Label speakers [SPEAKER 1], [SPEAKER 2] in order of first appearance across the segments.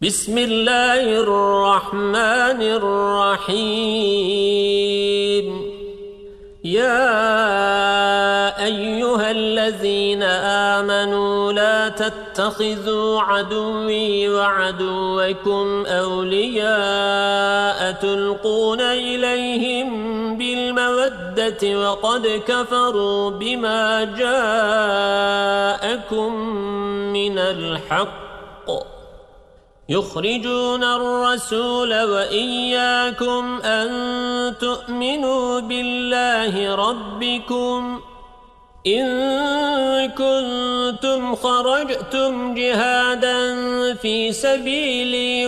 [SPEAKER 1] بسم الله الرحمن الرحيم يا أيها الذين آمنوا لا تتخذوا عدوي وعدوكم أولياء تلقون إليهم بالمودة وقد كفروا بما جاءكم من الحق يخرجون الرسول وإياكم أن تؤمنوا بالله ربكم إن كنتم خرجتم جهادا في سبيلي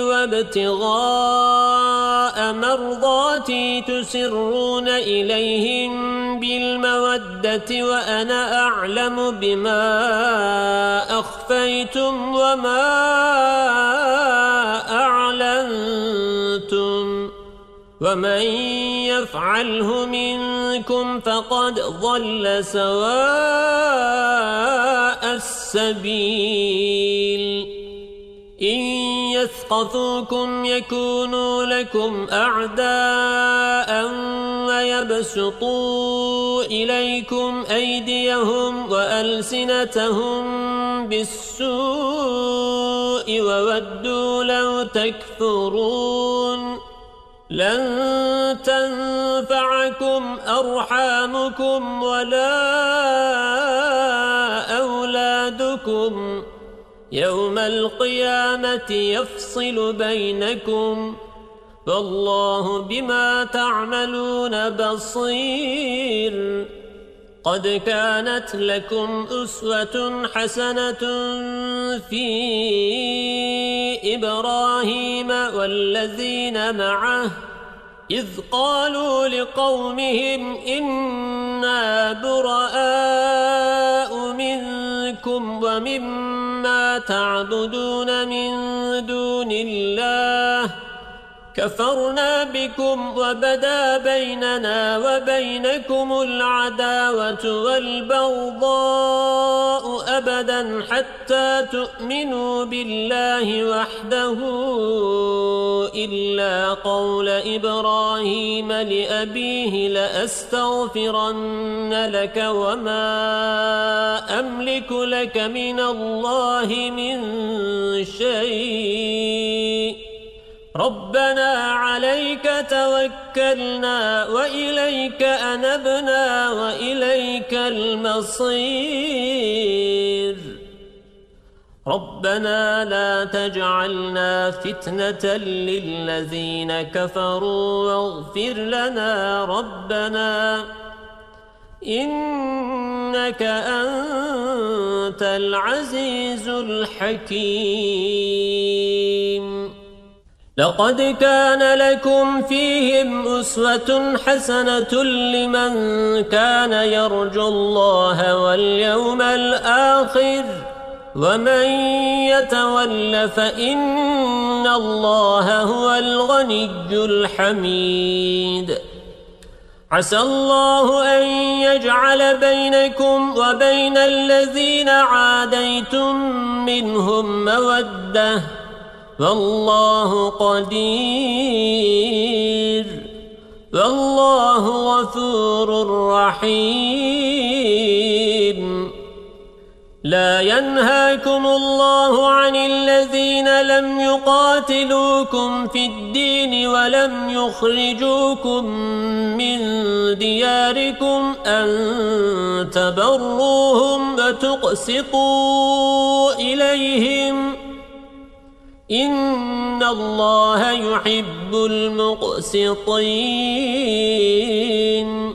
[SPEAKER 1] وابتغاء مرضاتي تسرون إليهم بالمودة وأنا أعلم بما أخفيتم وما أعلنتم ومن يفعله منكم فقد ضل سواء السبيل إن يثقفوكم يكونوا لكم أعداء ويبسطوا إليكم أيديهم وألسنتهم بالسوء وودوا لو تكفرون لن تنفعكم أرحامكم ولا أولادكم يوم القيامة يفصل بينكم والله بما تعملون بصير قد كانت لكم أسوة حسنة في إبراهيم والذين معه إذ قالوا لقومهم إنا براء منكم ومما تعبدون من دون الله كفرنا بكم وبدا بيننا وبينكم العداوة والبغضاء أبدا حتى تؤمنوا بالله وحده إلا قول إبراهيم لأبيه لأستغفرن لك وما أملك لك من الله من شيء ربنا عليك توكلنا وإليك أنبنا وإليك المصير ربنا لا تجعلنا فتنة للذين كفروا واغفر لنا ربنا إنك أنت العزيز الحكيم لقد كان لكم فيهم أسوة حسنة لمن كان يرجو الله واليوم الآخر ومن يتول فإن الله هو الغني الحميد عسى الله أن يجعل بينكم وبين الذين عاديتم منهم مودة والله قدير والله غفور رحيم لا ينهاكم الله عن الذين لم يقاتلوكم في الدين ولم يخرجوكم من دياركم أن تبروهم وتقسطوا إليهم إن الله يحب المقسطين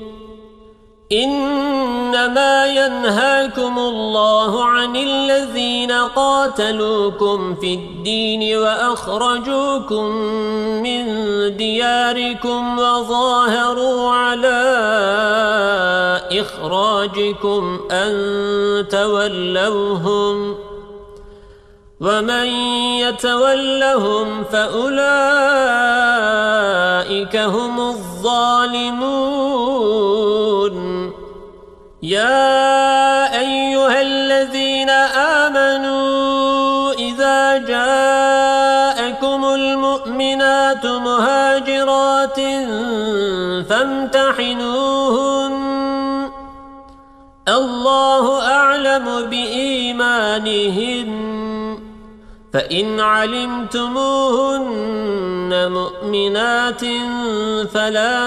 [SPEAKER 1] إنما ينهاكم الله عن الذين قاتلوكم في الدين وأخرجوكم من دياركم وظاهروا على إخراجكم أن تولوهم ومن يتولهم فأولئك هم الظالمون يا أيها الذين آمنوا إذا جاءكم عليكم المؤمنات مهاجرات فامتحنوهن الله أعلم بإيمانهن فإن علمتموهن مؤمنات فلا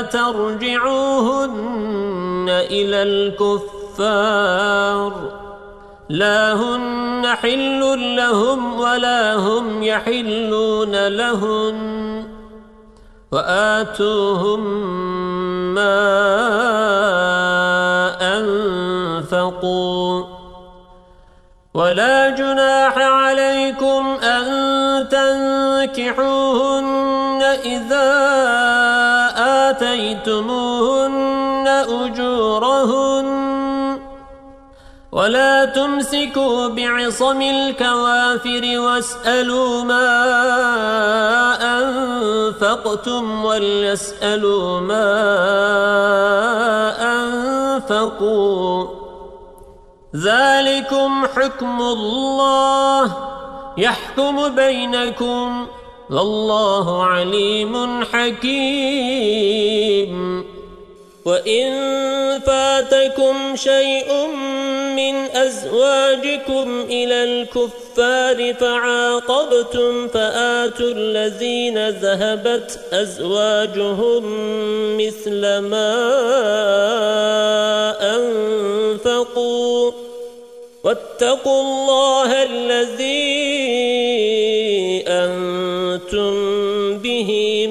[SPEAKER 1] ترجعوهن إلى الكفار لا هن حل لهم ولا هم يحلون لهن وآتوهم ما أنفقوا ولا جناح عليكم أن تنكحوهن إذا آتيتموهن أجورهن ولا تمسكوا بعصم الكوافر واسألوا ما أنفقتم وليسألوا ما أنفقوا ذلكم حكم الله يحكم بينكم والله عليم حكيم وإن فاتكم شيء من أزواجكم إلى الكفار فعاقبتم فآتوا الذين ذهبت أزواجهم مثل ما أنفقوا واتقوا الله الذي أنتم به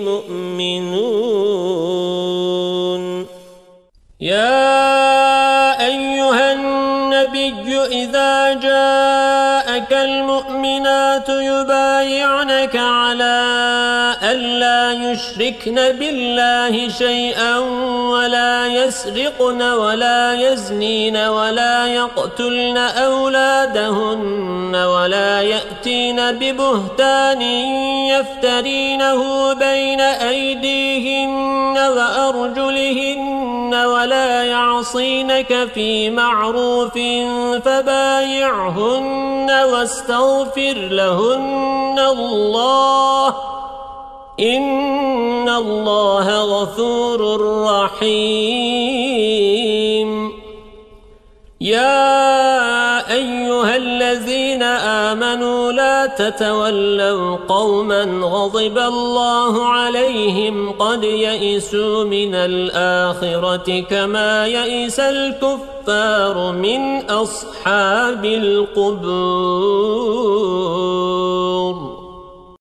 [SPEAKER 1] مؤمنون يا أيها النبي إذا جاءك المؤمنات يبايعنك على ألا يشركن بالله شيئا ولا يسرقن ولا يزنين ولا يقتلن أولادهن ولا يأتين ببهتان يفترينه بين أيديهن وأرجلهن ولا يعصينك في معروف فبايعهن واستغفر لهن الله إن الله غفور رحيم يا أيها الذين آمنوا لا تتولوا قوما غضب الله عليهم قد يئسوا من الآخرة كما يئس الكفار من أصحاب القبور